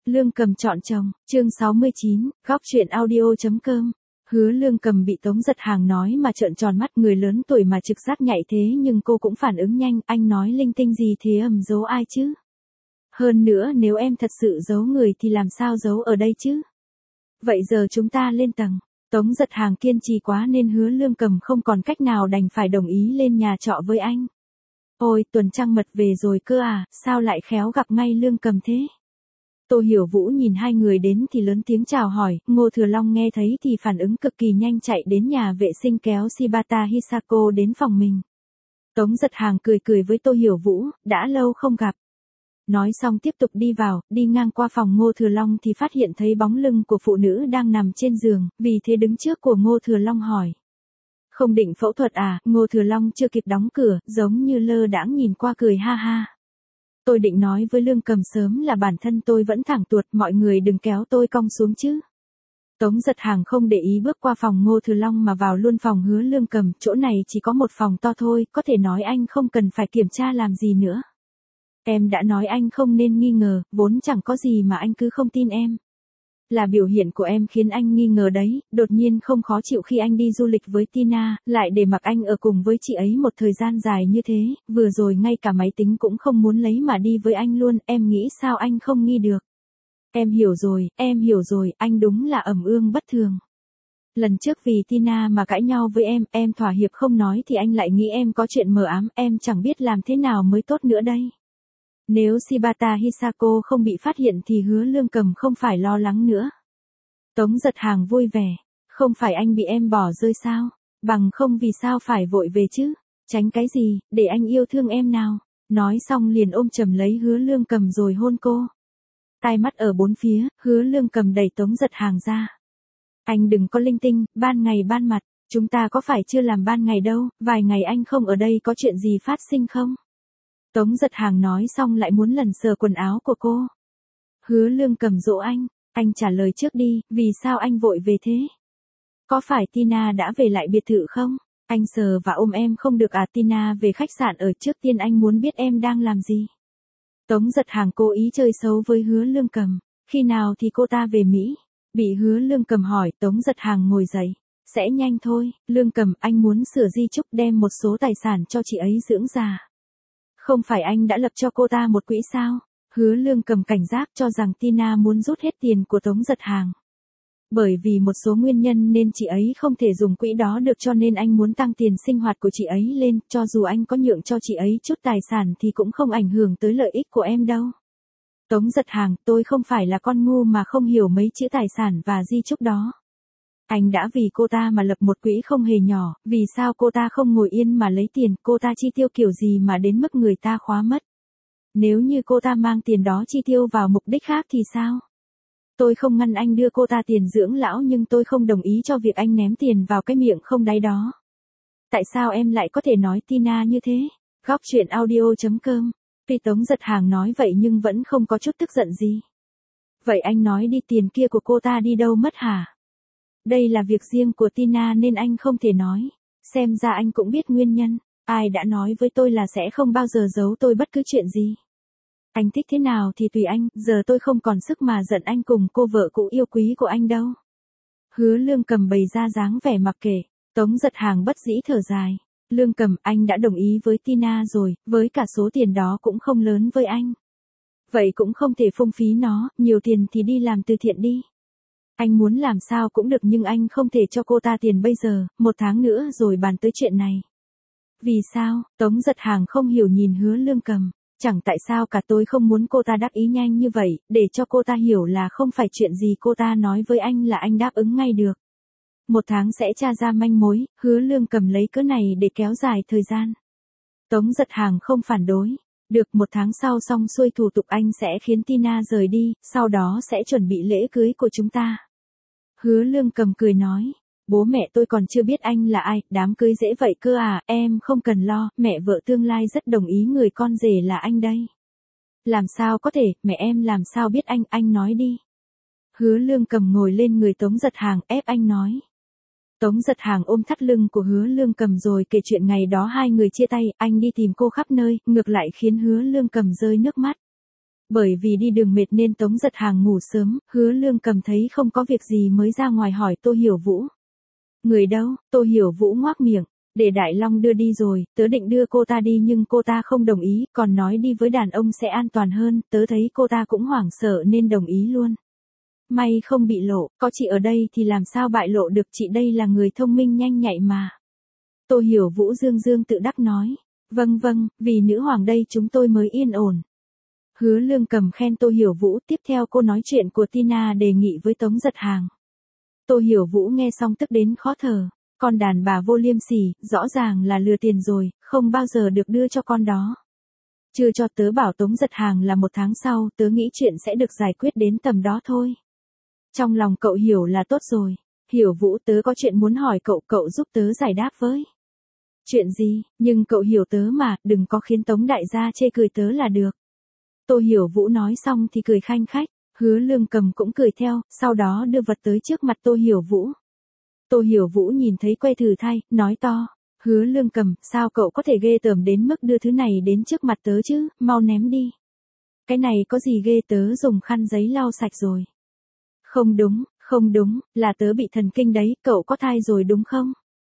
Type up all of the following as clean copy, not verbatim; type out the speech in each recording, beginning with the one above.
Lương Cầm chọn chồng, chương 69, góc truyện audio.com. Hứa Lương Cầm bị Tống Giật Hàng nói mà trợn tròn mắt, người lớn tuổi mà trực giác nhạy thế nhưng cô cũng phản ứng nhanh, anh nói linh tinh gì thế, giấu ai chứ? Hơn nữa nếu em thật sự giấu người thì làm sao giấu ở đây chứ? Vậy giờ chúng ta lên tầng. Tống Giật Hàng kiên trì quá nên Hứa Lương Cầm không còn cách nào đành phải đồng ý lên nhà trọ với anh. Ôi, Tuần Trăng Mật về rồi cơ à, sao lại khéo gặp ngay Lương Cầm thế? Tô Hiểu Vũ nhìn hai người đến thì lớn tiếng chào hỏi, Ngô Thừa Long nghe thấy thì phản ứng cực kỳ nhanh, chạy đến nhà vệ sinh kéo Shibata Hisako đến phòng mình. Tống Giật Hàng cười cười với Tô Hiểu Vũ, đã lâu không gặp. Nói xong tiếp tục đi vào, đi ngang qua phòng Ngô Thừa Long thì phát hiện thấy bóng lưng của phụ nữ đang nằm trên giường, vì thế đứng trước của Ngô Thừa Long hỏi. Không định phẫu thuật à? Ngô Thừa Long chưa kịp đóng cửa, giống như lơ đãng nhìn qua cười ha ha. Tôi định nói với Lương Cầm sớm là bản thân tôi vẫn thẳng tuột, mọi người đừng kéo tôi cong xuống chứ. Tống Giật Hàng không để ý bước qua phòng Ngô Thừa Long mà vào luôn phòng Hứa Lương Cầm, chỗ này chỉ có một phòng to thôi, có thể nói anh không cần phải kiểm tra làm gì nữa. Em đã nói anh không nên nghi ngờ, vốn chẳng có gì mà anh cứ không tin em. Là biểu hiện của em khiến anh nghi ngờ đấy, đột nhiên không khó chịu khi anh đi du lịch với Tina, lại để mặc anh ở cùng với chị ấy một thời gian dài như thế, vừa rồi ngay cả máy tính cũng không muốn lấy mà đi với anh luôn, em nghĩ sao anh không nghi được. Em hiểu rồi, anh đúng là ẩm ương bất thường. Lần trước vì Tina mà cãi nhau với em thỏa hiệp không nói thì anh lại nghĩ em có chuyện mờ ám, em chẳng biết làm thế nào mới tốt nữa đây. Nếu Shibata Hisako không bị phát hiện thì Hứa Lương Cầm không phải lo lắng nữa. Tống Giật Hàng vui vẻ, không phải anh bị em bỏ rơi sao, bằng không vì sao phải vội về chứ, tránh cái gì, để anh yêu thương em nào. Nói xong liền ôm chầm lấy Hứa Lương Cầm rồi hôn cô. Tai mắt ở bốn phía, Hứa Lương Cầm đẩy Tống Giật Hàng ra. Anh đừng có linh tinh, ban ngày ban mặt, chúng ta có phải chưa làm ban ngày đâu, vài ngày anh không ở đây có chuyện gì phát sinh không? Tống Giật Hàng nói xong lại muốn lần sờ quần áo của cô. Hứa Lương Cầm dỗ anh trả lời trước đi, vì sao anh vội về thế? Có phải Tina đã về lại biệt thự không? Anh sờ và ôm em không được à? Tina về khách sạn ở trước tiên, anh muốn biết em đang làm gì. Tống Giật Hàng cố ý chơi xấu với Hứa Lương Cầm, khi nào thì cô ta về Mỹ? Bị Hứa Lương Cầm hỏi, Tống Giật Hàng ngồi dậy. Sẽ nhanh thôi, Lương Cầm, anh muốn sửa di chúc đem một số tài sản cho chị ấy dưỡng già. Không phải anh đã lập cho cô ta một quỹ sao? Hứa Lương Cầm cảnh giác cho rằng Tina muốn rút hết tiền của Tống Giật Hàng. Bởi vì một số nguyên nhân nên chị ấy không thể dùng quỹ đó được, cho nên anh muốn tăng tiền sinh hoạt của chị ấy lên, cho dù anh có nhượng cho chị ấy chút tài sản thì cũng không ảnh hưởng tới lợi ích của em đâu. Tống Giật Hàng, tôi không phải là con ngu mà không hiểu mấy chữ tài sản và di chúc đó. Anh đã vì cô ta mà lập một quỹ không hề nhỏ, vì sao cô ta không ngồi yên mà lấy tiền, cô ta chi tiêu kiểu gì mà đến mức người ta khóa mất. Nếu như cô ta mang tiền đó chi tiêu vào mục đích khác thì sao? Tôi không ngăn anh đưa cô ta tiền dưỡng lão, nhưng tôi không đồng ý cho việc anh ném tiền vào cái miệng không đáy đó. Tại sao em lại có thể nói Tina như thế? Góc truyện audio.com. Tuy Tống Giật Hàng nói vậy nhưng vẫn không có chút tức giận gì. Vậy anh nói đi, tiền kia của cô ta đi đâu mất hả? Đây là việc riêng của Tina nên anh không thể nói. Xem ra anh cũng biết nguyên nhân. Ai đã nói với tôi là sẽ không bao giờ giấu tôi bất cứ chuyện gì. Anh thích thế nào thì tùy anh, giờ tôi không còn sức mà giận anh cùng cô vợ cũ yêu quý của anh đâu. Hứa Lương Cầm bày ra dáng vẻ mặc kệ. Tống Giật Hàng bất dĩ thở dài. Lương Cầm, anh đã đồng ý với Tina rồi, với cả số tiền đó cũng không lớn với anh. Vậy cũng không thể phung phí nó, nhiều tiền thì đi làm từ thiện đi. Anh muốn làm sao cũng được nhưng anh không thể cho cô ta tiền bây giờ, 1 tháng nữa rồi bàn tới chuyện này. Vì sao? Tống Giật Hàng không hiểu nhìn Hứa Lương Cầm. Chẳng tại sao cả, tôi không muốn cô ta đắc ý nhanh như vậy, để cho cô ta hiểu là không phải chuyện gì cô ta nói với anh là anh đáp ứng ngay được. 1 tháng sẽ tra ra manh mối, Hứa Lương Cầm lấy cớ này để kéo dài thời gian. Tống Giật Hàng không phản đối. Được, 1 tháng sau xong xuôi thủ tục anh sẽ khiến Tina rời đi, sau đó sẽ chuẩn bị lễ cưới của chúng ta. Hứa Lương Cầm cười nói, bố mẹ tôi còn chưa biết anh là ai, đám cưới dễ vậy cơ à, em không cần lo, mẹ vợ tương lai rất đồng ý người con rể là anh đây. Làm sao có thể, mẹ em làm sao biết anh nói đi. Hứa Lương Cầm ngồi lên người Tống Giật Hàng ép anh nói. Tống Giật Hàng ôm thắt lưng của Hứa Lương Cầm rồi kể chuyện ngày đó hai người chia tay, anh đi tìm cô khắp nơi, ngược lại khiến Hứa Lương Cầm rơi nước mắt. Bởi vì đi đường mệt nên Tống Giật Hàng ngủ sớm, Hứa Lương Cầm thấy không có việc gì mới ra ngoài hỏi Tô Hiểu Vũ. Người đâu? Tô Hiểu Vũ ngoác miệng. Để Đại Long đưa đi rồi, tớ định đưa cô ta đi nhưng cô ta không đồng ý, còn nói đi với đàn ông sẽ an toàn hơn, tớ thấy cô ta cũng hoảng sợ nên đồng ý luôn. May không bị lộ, có chị ở đây thì làm sao bại lộ được, chị đây là người thông minh nhanh nhạy mà. Tô Hiểu Vũ dương dương tự đắc nói. Vâng vâng, vì nữ hoàng đây chúng tôi mới yên ổn. Hứa Lương Cầm khen Tô Hiểu Vũ, tiếp theo cô nói chuyện của Tina đề nghị với Tống Giật Hàng. Tô Hiểu Vũ nghe xong tức đến khó thở. Con đàn bà vô liêm sỉ, rõ ràng là lừa tiền rồi, không bao giờ được đưa cho con đó. Chưa cho tớ bảo Tống Giật Hàng là 1 tháng sau, tớ nghĩ chuyện sẽ được giải quyết đến tầm đó thôi. Trong lòng cậu hiểu là tốt rồi. Hiểu Vũ, tớ có chuyện muốn hỏi cậu, cậu giúp tớ giải đáp với. Chuyện gì, nhưng cậu hiểu tớ mà, đừng có khiến Tống đại gia chê cười tớ là được. Tô Hiểu Vũ nói xong thì cười khanh khách, Hứa Lương Cầm cũng cười theo, sau đó đưa vật tới trước mặt Tô Hiểu Vũ. Tô Hiểu Vũ nhìn thấy que thử thai, nói to, Hứa Lương Cầm, sao cậu có thể ghê tởm đến mức đưa thứ này đến trước mặt tớ chứ, mau ném đi. Cái này có gì ghê, tớ dùng khăn giấy lau sạch rồi. Không đúng, là tớ bị thần kinh đấy, cậu có thai rồi đúng không?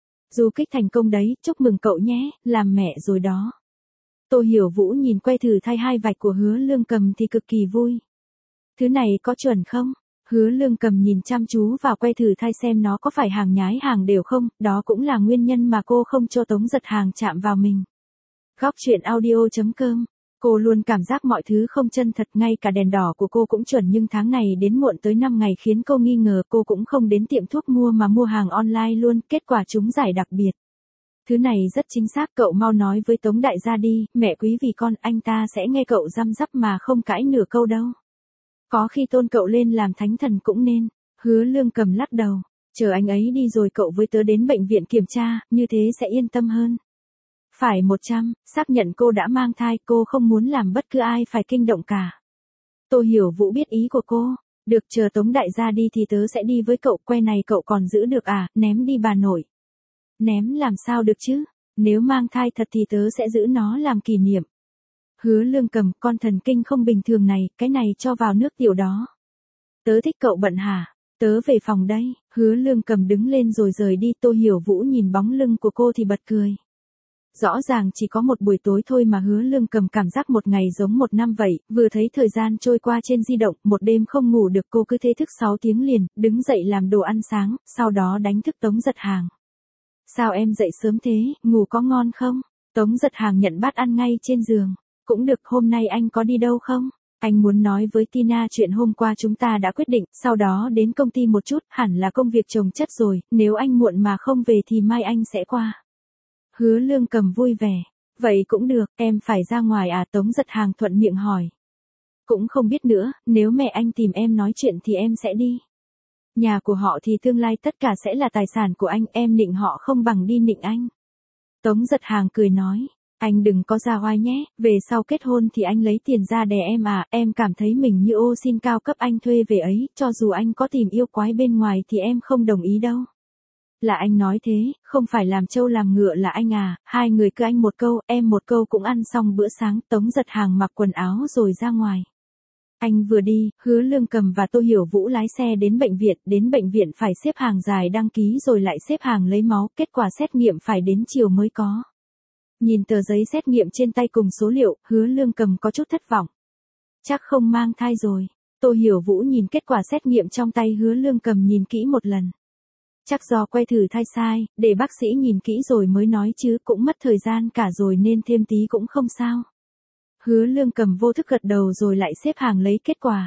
Du kích thành công đấy, chúc mừng cậu nhé, làm mẹ rồi đó. Tô Hiểu Vũ nhìn que thử thai 2 vạch của Hứa Lương Cầm thì cực kỳ vui. Thứ này có chuẩn không? Hứa Lương Cầm nhìn chăm chú vào que thử thai xem nó có phải hàng nhái hàng đều không, đó cũng là nguyên nhân mà cô không cho Tống Giật Hàng chạm vào mình. Góc truyện audio.com. Cô luôn cảm giác mọi thứ không chân thật, ngay cả đèn đỏ của cô cũng chuẩn, nhưng tháng này đến muộn tới 5 ngày khiến cô nghi ngờ, cô cũng không đến tiệm thuốc mua mà mua hàng online luôn, kết quả chúng giải đặc biệt. Thứ này rất chính xác, cậu mau nói với Tống đại gia đi, mẹ quý vì con, anh ta sẽ nghe cậu răm rắp mà không cãi nửa câu đâu. Có khi tôn cậu lên làm thánh thần cũng nên. Hứa Lương Cầm lắc đầu, chờ anh ấy đi rồi cậu với tớ đến bệnh viện kiểm tra, như thế sẽ yên tâm hơn. Phải 100, xác nhận cô đã mang thai, cô không muốn làm bất cứ ai phải kinh động cả. Tô Hiểu Vũ biết ý của cô, được, chờ Tống đại gia đi thì tớ sẽ đi với cậu, que này cậu còn giữ được à, ném đi bà nội. Ném làm sao được chứ, nếu mang thai thật thì tớ sẽ giữ nó làm kỷ niệm. Hứa Lương Cầm, con thần kinh không bình thường này, cái này cho vào nước tiểu đó. Tớ thích cậu bận hả? Tớ về phòng đây. Hứa Lương Cầm đứng lên rồi rời đi. Tô Hiểu Vũ nhìn bóng lưng của cô thì bật cười. Rõ ràng chỉ có một buổi tối thôi mà Hứa Lương Cầm cảm giác một ngày giống 1 năm vậy, vừa thấy thời gian trôi qua trên di động, một đêm không ngủ được, cô cứ thế thức 6 tiếng liền, đứng dậy làm đồ ăn sáng, sau đó đánh thức Tống Giật Hàng. Sao em dậy sớm thế, ngủ có ngon không? Tống Giật Hàng nhận bát ăn ngay trên giường. Cũng được, hôm nay anh có đi đâu không? Anh muốn nói với Tina chuyện hôm qua chúng ta đã quyết định, sau đó đến công ty một chút, hẳn là công việc chồng chất rồi, nếu anh muộn mà không về thì mai anh sẽ qua. Hứa Lương Cầm vui vẻ. Vậy cũng được, em phải ra ngoài à? Tống Giật Hàng thuận miệng hỏi. Cũng không biết nữa, nếu mẹ anh tìm em nói chuyện thì em sẽ đi. Nhà của họ thì tương lai tất cả sẽ là tài sản của anh, em nịnh họ không bằng đi nịnh anh. Tống Giật Hàng cười nói. Anh đừng có ra oai nhé, về sau kết hôn thì anh lấy tiền ra đè em à, em cảm thấy mình như ô xin cao cấp anh thuê về ấy, cho dù anh có tìm yêu quái bên ngoài thì em không đồng ý đâu. Là anh nói thế, không phải làm trâu làm ngựa là anh à, hai người cứ anh một câu, em một câu cũng ăn xong bữa sáng. Tống Giật Hàng mặc quần áo rồi ra ngoài. Anh vừa đi, Hứa Lương Cầm và Tô Hiểu Vũ lái xe đến bệnh viện phải xếp hàng dài đăng ký rồi lại xếp hàng lấy máu, kết quả xét nghiệm phải đến chiều mới có. Nhìn tờ giấy xét nghiệm trên tay cùng số liệu, Hứa Lương Cầm có chút thất vọng. Chắc không mang thai rồi. Tô Hiểu Vũ nhìn kết quả xét nghiệm trong tay Hứa Lương Cầm nhìn kỹ một lần. Chắc do que thử thai sai, để bác sĩ nhìn kỹ rồi mới nói chứ, cũng mất thời gian cả rồi nên thêm tí cũng không sao. Hứa Lương Cầm vô thức gật đầu rồi lại xếp hàng lấy kết quả.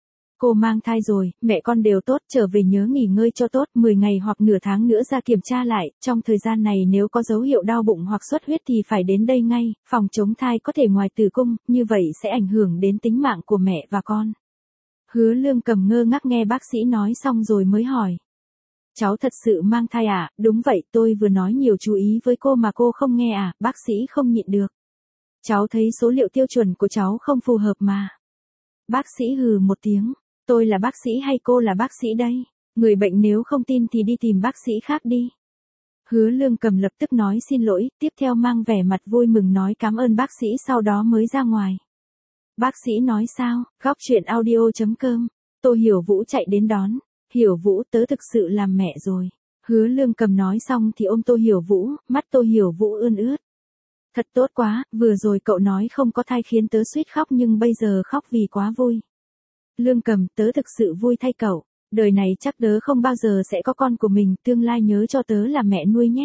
Cô mang thai rồi, mẹ con đều tốt, trở về nhớ nghỉ ngơi cho tốt, 10 ngày hoặc nửa tháng nữa ra kiểm tra lại, trong thời gian này nếu có dấu hiệu đau bụng hoặc xuất huyết thì phải đến đây ngay, phòng chống thai có thể ngoài tử cung, như vậy sẽ ảnh hưởng đến tính mạng của mẹ và con. Hứa Lương Cầm ngơ ngác nghe bác sĩ nói xong rồi mới hỏi. Cháu thật sự mang thai à? Đúng vậy, tôi vừa nói nhiều chú ý với cô mà cô không nghe à? Bác sĩ không nhịn được. Cháu thấy số liệu tiêu chuẩn của cháu không phù hợp mà. Bác sĩ hừ một tiếng. Tôi là bác sĩ hay cô là bác sĩ đây? Người bệnh nếu không tin thì đi tìm bác sĩ khác đi. Hứa Lương Cầm lập tức nói xin lỗi, tiếp theo mang vẻ mặt vui mừng nói cảm ơn bác sĩ, sau đó mới ra ngoài. Bác sĩ nói sao? Góc chuyện audio.com. Tô Hiểu Vũ chạy đến đón. Hiểu Vũ, tớ thực sự làm mẹ rồi. Hứa Lương Cầm nói xong thì ôm Tô Hiểu Vũ, mắt Tô Hiểu Vũ ươn ướt. Thật tốt quá, vừa rồi cậu nói không có thai khiến tớ suýt khóc nhưng bây giờ khóc vì quá vui. Lương Cầm, tớ thực sự vui thay cậu. Đời này chắc tớ không bao giờ sẽ có con của mình, tương lai nhớ cho tớ làm mẹ nuôi nhé.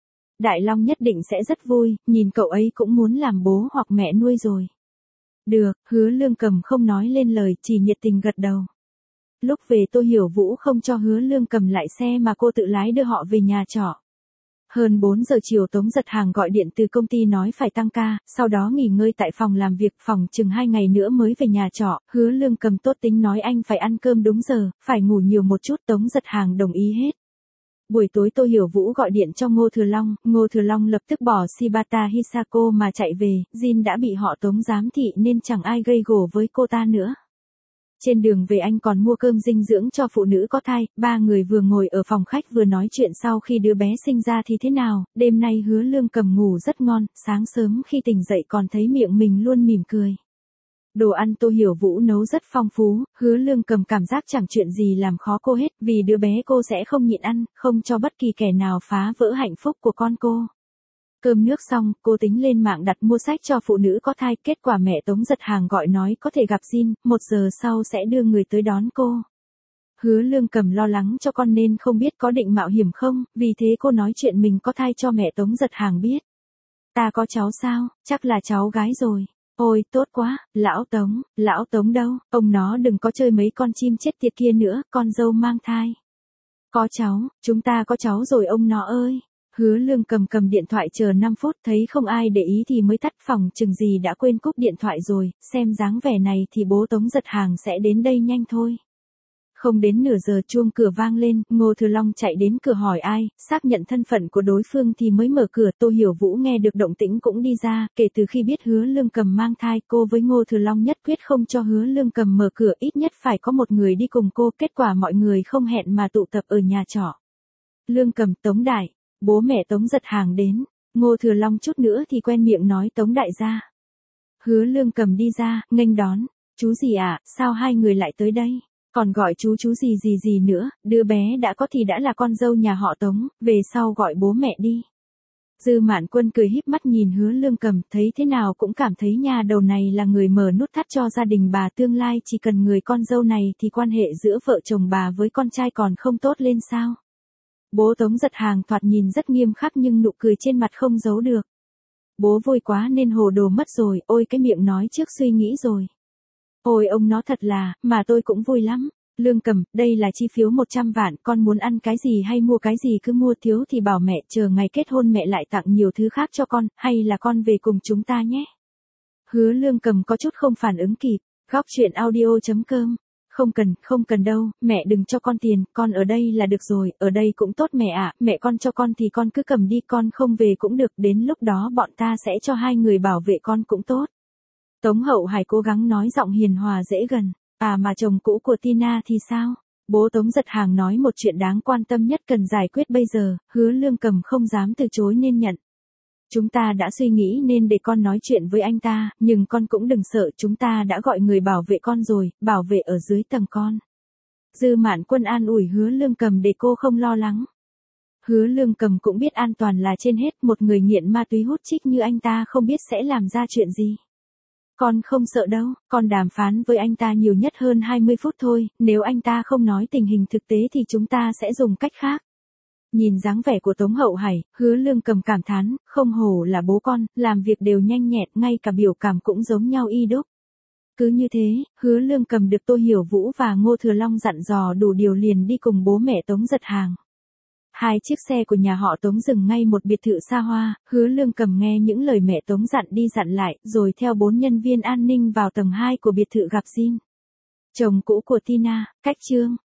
Đại Long nhất định sẽ rất vui, nhìn cậu ấy cũng muốn làm bố hoặc mẹ nuôi rồi. Được, Hứa Lương Cầm không nói lên lời, chỉ nhiệt tình gật đầu. Lúc về Tô Hiểu Vũ không cho Hứa Lương Cầm lại xe mà cô tự lái đưa họ về nhà trọ. Hơn 4 giờ chiều Tống Giật Hàng gọi điện từ công ty nói phải tăng ca, sau đó nghỉ ngơi tại phòng làm việc, phòng chừng 2 ngày nữa mới về nhà trọ. Hứa Lương Cầm tốt tính nói anh phải ăn cơm đúng giờ, phải ngủ nhiều một chút. Tống Giật Hàng đồng ý hết. Buổi tối Tô Hiểu Vũ gọi điện cho Ngô Thừa Long lập tức bỏ Shibata Hisako mà chạy về. Jin đã bị họ Tống giám thị nên chẳng ai gây gổ với cô ta nữa. Trên đường về anh còn mua cơm dinh dưỡng cho phụ nữ có thai, ba người vừa ngồi ở phòng khách vừa nói chuyện sau khi đứa bé sinh ra thì thế nào. Đêm nay Hứa Lương Cầm ngủ rất ngon, sáng sớm khi tỉnh dậy còn thấy miệng mình luôn mỉm cười. Đồ ăn Tô Hiểu Vũ nấu rất phong phú, Hứa Lương Cầm cảm giác chẳng chuyện gì làm khó cô hết, vì đứa bé cô sẽ không nhịn ăn, không cho bất kỳ kẻ nào phá vỡ hạnh phúc của con cô. Cơm nước xong, cô tính lên mạng đặt mua sách cho phụ nữ có thai, kết quả mẹ Tống Giật Hàng gọi nói có thể gặp Jin, 1 giờ sau sẽ đưa người tới đón cô. Hứa Lương Cầm lo lắng cho con nên không biết có định mạo hiểm không, vì thế cô nói chuyện mình có thai cho mẹ Tống Giật Hàng biết. Ta có cháu sao, chắc là cháu gái rồi. Ôi, tốt quá, lão Tống đâu, ông nó đừng có chơi mấy con chim chết tiệt kia nữa, con dâu mang thai. Có cháu, chúng ta có cháu rồi ông nó ơi. Hứa Lương cầm điện thoại chờ 5 phút thấy không ai để ý thì mới tắt, phòng chừng gì đã quên cúp điện thoại rồi, xem dáng vẻ này thì bố Tống Giật Hàng sẽ đến đây nhanh thôi. Không đến nửa giờ chuông cửa vang lên, Ngô Thừa Long chạy đến cửa hỏi ai, xác nhận thân phận của đối phương thì mới mở cửa. Tô Hiểu Vũ nghe được động tĩnh cũng đi ra, kể từ khi biết Hứa Lương Cầm mang thai, cô với Ngô Thừa Long nhất quyết không cho Hứa Lương Cầm mở cửa, ít nhất phải có một người đi cùng cô, kết quả mọi người không hẹn mà tụ tập ở nhà trọ. Lương Cầm, Tống Đại, bố mẹ Tống Giật Hàng đến. Ngô Thừa Long chút nữa thì quen miệng nói Tống Đại gia. Hứa Lương Cầm đi ra, nghênh đón. Chú gì ạ, sao hai người lại tới đây? Còn gọi chú gì nữa, đứa bé đã có thì đã là con dâu nhà họ Tống, về sau gọi bố mẹ đi. Dư Mạn Quân cười híp mắt nhìn Hứa Lương Cầm, thấy thế nào cũng cảm thấy nhà đầu này là người mở nút thắt cho gia đình bà tương lai, chỉ cần người con dâu này thì quan hệ giữa vợ chồng bà với con trai còn không tốt lên sao. Bố Tống Giật Hàng thoạt nhìn rất nghiêm khắc nhưng nụ cười trên mặt không giấu được. Bố vui quá nên hồ đồ mất rồi, ôi cái miệng nói trước suy nghĩ rồi. Ôi ông nó thật là, mà tôi cũng vui lắm. Lương Cầm, đây là chi phiếu 100 vạn, con muốn ăn cái gì hay mua cái gì cứ mua, thiếu thì bảo mẹ, chờ ngày kết hôn mẹ lại tặng nhiều thứ khác cho con, hay là con về cùng chúng ta nhé. Hứa Lương Cầm có chút không phản ứng kịp. Góc chuyện audio.com. Không cần đâu, mẹ đừng cho con tiền, con ở đây là được rồi, ở đây cũng tốt mẹ ạ, mẹ con cho con thì con cứ cầm đi, con không về cũng được, đến lúc đó bọn ta sẽ cho hai người bảo vệ con cũng tốt. Tống Hậu Hải cố gắng nói giọng hiền hòa dễ gần. À mà chồng cũ của Tina thì sao? Bố Tống Giật Hàng nói một chuyện đáng quan tâm nhất cần giải quyết bây giờ, Hứa Lương Cầm không dám từ chối nên nhận. Chúng ta đã suy nghĩ nên để con nói chuyện với anh ta, nhưng con cũng đừng sợ, chúng ta đã gọi người bảo vệ con rồi, bảo vệ ở dưới tầng con. Dư Mạn Quân an ủi Hứa Lương Cầm để cô không lo lắng. Hứa Lương Cầm cũng biết an toàn là trên hết, một người nghiện ma túy hút chích như anh ta không biết sẽ làm ra chuyện gì. Con không sợ đâu, con đàm phán với anh ta nhiều nhất hơn 20 phút thôi, nếu anh ta không nói tình hình thực tế thì chúng ta sẽ dùng cách khác. Nhìn dáng vẻ của Tống Hậu Hải, Hứa Lương Cầm cảm thán, không hổ là bố con, làm việc đều nhanh nhẹn, ngay cả biểu cảm cũng giống nhau y đúc. Cứ như thế, Hứa Lương Cầm được Tô Hiểu Vũ và Ngô Thừa Long dặn dò đủ điều liền đi cùng bố mẹ Tống Giật Hàng. 2 chiếc xe của nhà họ Tống dừng ngay một biệt thự xa hoa, Hứa Lương Cầm nghe những lời mẹ Tống dặn đi dặn lại, rồi theo 4 nhân viên an ninh vào tầng 2 của biệt thự gặp Jin. Chồng cũ của Tina, cách chương.